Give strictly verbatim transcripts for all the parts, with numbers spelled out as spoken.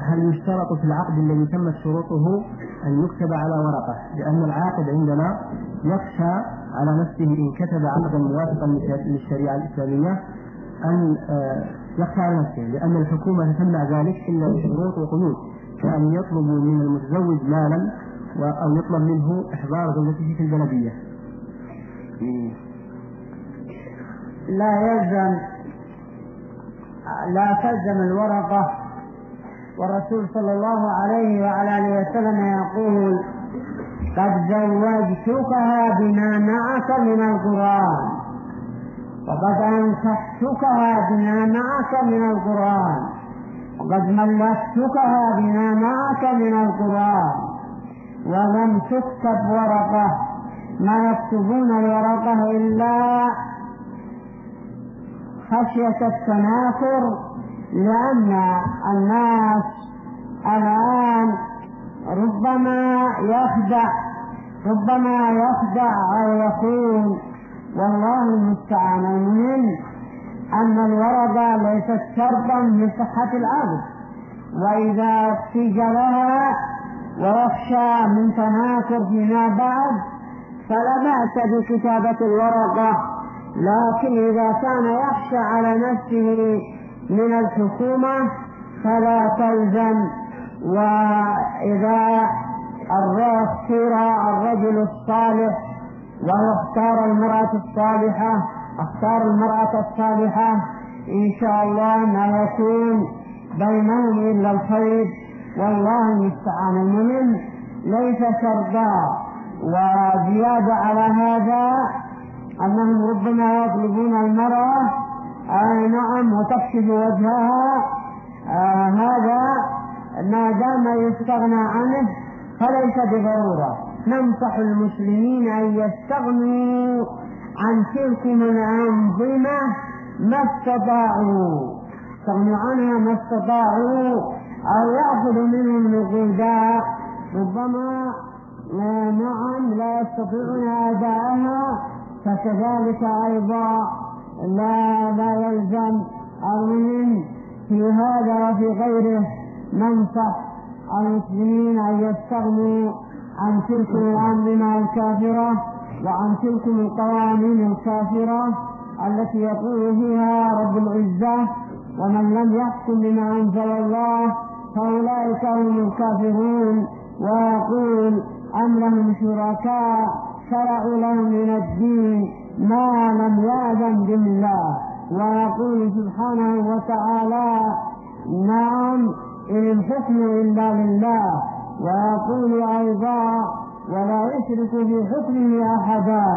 هل يشترط في العقد الذي تمت شروطه أن يكتب على ورقة؟ لأن العاقد عندنا يخشى على نفسه إن كتب عقدا موافقا للشريعة الإسلامية أن يخشى على نفسه، لأن الحكومة تمنع ذلك إلا بشروط وقيود، كأن يطلب من المتزوج مالا أو يطلب منه إحضار زوجته في البلدية. لا يلزم لا تلزم الورقة، والرسول صلى الله عليه وعلى آله وسلم يقول: قد زوجتكها بما معك من القرآن، وقد أنكحتكها بما معك من القرآن، وقد ملكتكها بما معك من القرآن. ولم تكتب ورقة، ما يكتبون الورقة إلا خشية التناكر، لأن الناس الآن ربما يخدع ربما يخدع أو يكون، والله المستعان. المهم أن الورقة ليست شرطا لصحة العقد، وإذا احتج لها ويخشى من تناكر فيما بعد فلا بأس بكتابة الورقة، لكن إذا كان يخشى على نفسه من الحكومة فلا تلزم. وإذا اختار الرجل الصالح واختار المرأة الصالحة اختار المرأة الصالحة إن شاء الله ما يكون بينهم إلا الخير، والله المستعان. المهم ليس شرطا. وزيادة على هذا أنهم ربما يطلبون المرأة آه نعم وتكشف وجهها، آه هذا ما دام يستغنى عنه فليس بضرورة. ننصح المسلمين أن يستغنوا عن تلك الأنظمة ما استطاعوا، يستغنوا عنها ما استطاعوا، أو يأخذوا منهم نقودا ربما لا نعم لا يستطيعون أداءها، فكذلك أيضا لا لا يلزم. المهم في هذا وفي غيره ننصح المسلمين أن يستغنوا عن تلك الأنظمة الكافرة وعن تلك القوانين الكافرة التي يقول فيها رب العزة: ومن لم يحكم بما أنزل الله فأولئك هم الكافرون. ويقول: أم لهم شركاء شرعوا لهم من الدين ما لم يأذن به الله. ويقول سبحانه وتعالى: نعم إن الحكم إلا لله. ويقول أيضا: ولا يشرك في حكمه أحدا.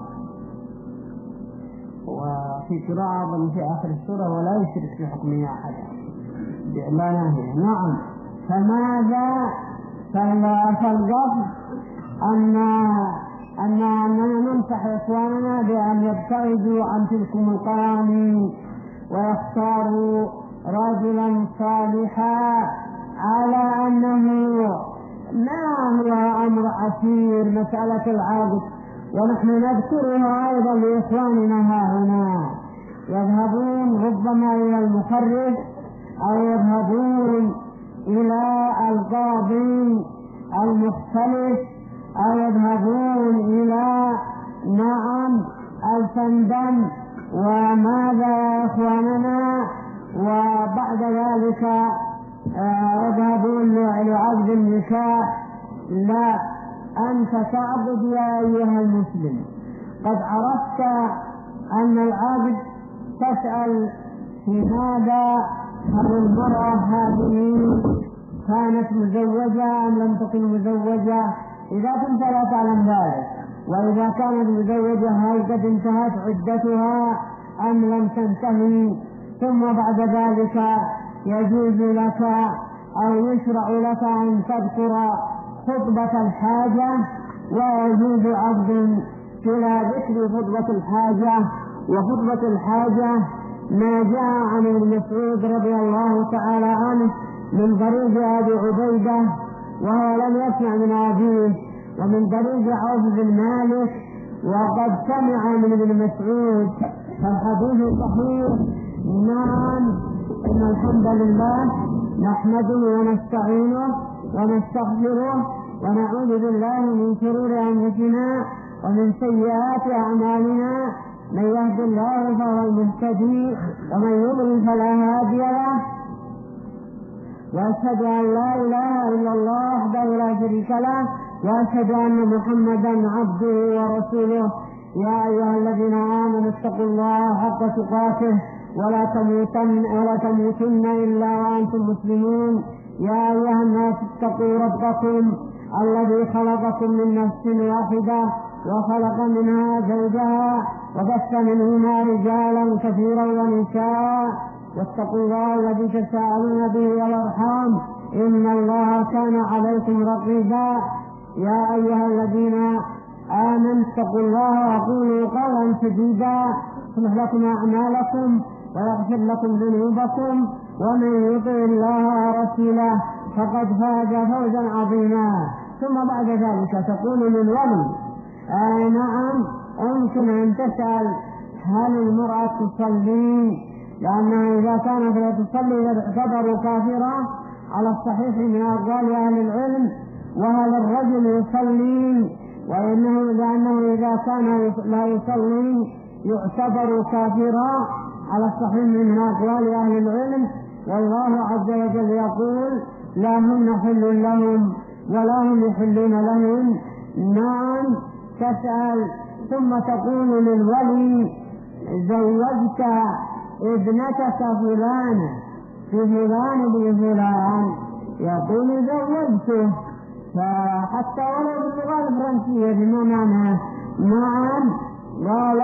وفي قراءة في آخر السورة: ولا يشرك في حكمه أحدا بإعلانه. نعم. فماذا فالقصد أن أننا ننصح إخواننا بأن يبتعدوا عن تلك القوانين ويختاروا رجلا صالحا، على أنه ما هو أمر عسير مسألة العقد. ونحن نذكرها أيضا لإخواننا ها هنا، يذهبون ربما إلى المخرج أو يذهبون إلى القاضي المختلف أو يذهبون إلى نعم الفندم وماذا يا إخواننا، وبعد ذلك يذهبون لعقد النكاح. لا، أنت تعبد يا أيها المسلم، قد عرفت أن العبد تسأل في ماذا، هل المرأة هذه كانت مزوجة أم لم تكن مزوجة؟ إذا كنت لا تعلم ذلك. وإذا كانت مزوجة هل قد انتهت عدتها أم لم تنتهي؟ ثم بعد ذلك يجوز لك أو يشرع لك أن تذكر خطبة الحاجة، ويجوز عقد إلى ذكر خطبة الحاجة. وخطبة الحاجة ما جاء عن ابن مسعود رضي الله تعالى عنه من طريق أبي عبيدة وهو لم يسمع من أبيه، ومن طريق عوف بن مالك وقد سمع من ابن مسعود، فالحديث صحيح. نعم، إن الحمد لله نحمده ونستعينه ونستغفره ونعوذ بالله من شرور أنفسنا ومن سيئات أعمالنا. من يهد الله فهو المهتدي ومن يضلل فلا هادي له. وأشهد أن لا إله إلا الله وحده لا شريك له وأشهد أن محمدا عبده ورسوله. يا أيها الذين آمنوا اتقوا الله حق تقاته ولا تموتن ولا تموتن إلا وأنتم مسلمون. يا أيها الناس اتقوا ربكم الذي خلقكم من نفس واحدة وخلق منها زوجها وبث منهما رجالا كثيرا ونساء. واتقوا الله الذي تساءلون به والأرحام إن الله كان عليكم رقيبا. يا أيها الذين آمنوا اتقوا الله وقولوا قولا سديدا يصلح لكم أعمالكم ويغفر لكم ذنوبكم ومن يطع الله ورسوله فقد فاز فوزا عظيما. ثم بعد ذلك تقول للولي آه نعم يمكن أن تسأل هل المرأة تصلي، لأنها إذا كانت لا تصلي تعتبر كافرة على الصحيح من أقوال أهل العلم. وهل الرجل يصلي، وإنه لأنه إذا كان لا يصلي يعتبر كافرا على الصحيح من أقوال أهل العلم. والله عز وجل يقول لا هن حل لهم ولا هم يحلون لهم. نعم تسأل ثم تقول للولي زوجت ابنتك فلانة في فلان بن فلان، يقول زوجته، فحتى ولو باللغة الفرنسية بما معناه نعم. قال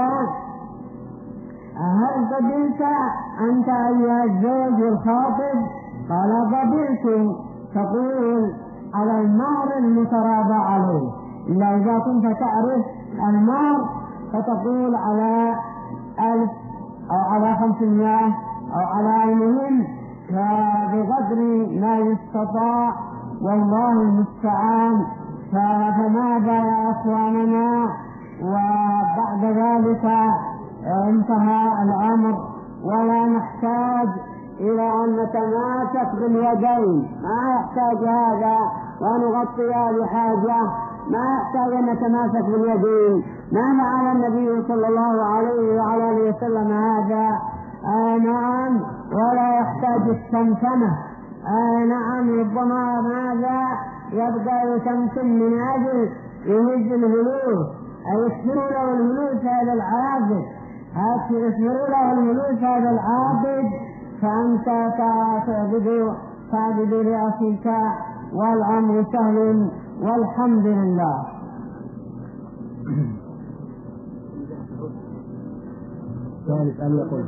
هل قبلت أنت أيها الزوج الخاطب؟ قال قبلت. تقول على المهر المتراضى عليه، إلا إذا كنت تعرف المهر فتقول على ألف أو على خمسمائة أو على المهم بقدر ما يستطاع، والله المستعان. فماذا يا أخواننا؟ وبعد ذلك انتهى الأمر ولا نحتاج إلى أن نتماسك باليدين، ما يحتاج هذا ونغطيها بحاجة، ما يحتاج أن نتماسك باليدين. ما فعل النبي صلى الله عليه وعلى آله وسلم هذا؟ آه نعم. ولا يحتاج السمسمة. آه نعم. ربما ماذا يبدأ يسمسم من أجل يهز الهلوس، أي يسفروا له الهلوس هذا العابد، يسفروا له الهلوس هذا العابد، فأنت تعبد تعبد لأخيك والأمر سهل والحمد لله. ثالث أن يقول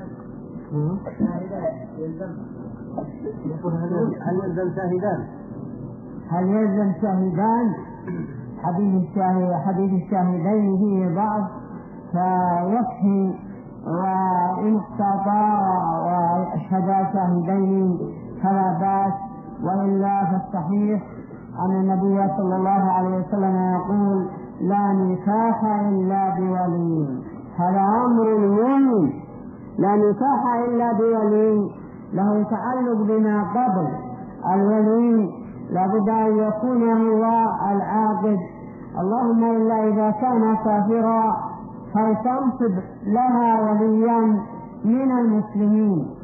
هل يلزم شاهدان؟ هل يلزم شاهدان؟ حديث الشاهد حديث الشاهدين فيه بعض فيكفي، وإن استطاع وأشهدا شاهدين فلا بأس، وإلا فالصحيح أن النبي صلى الله عليه وسلم يقول لا نكاح إلا بولي. هذا أمر مهم، لا نكاح إلا بولي، له تعلق بما قبل. الولي لابد أن يكون هو العاقد، اللهم إلا إذا كان كافرا فلتنصب لها وليا من المسلمين.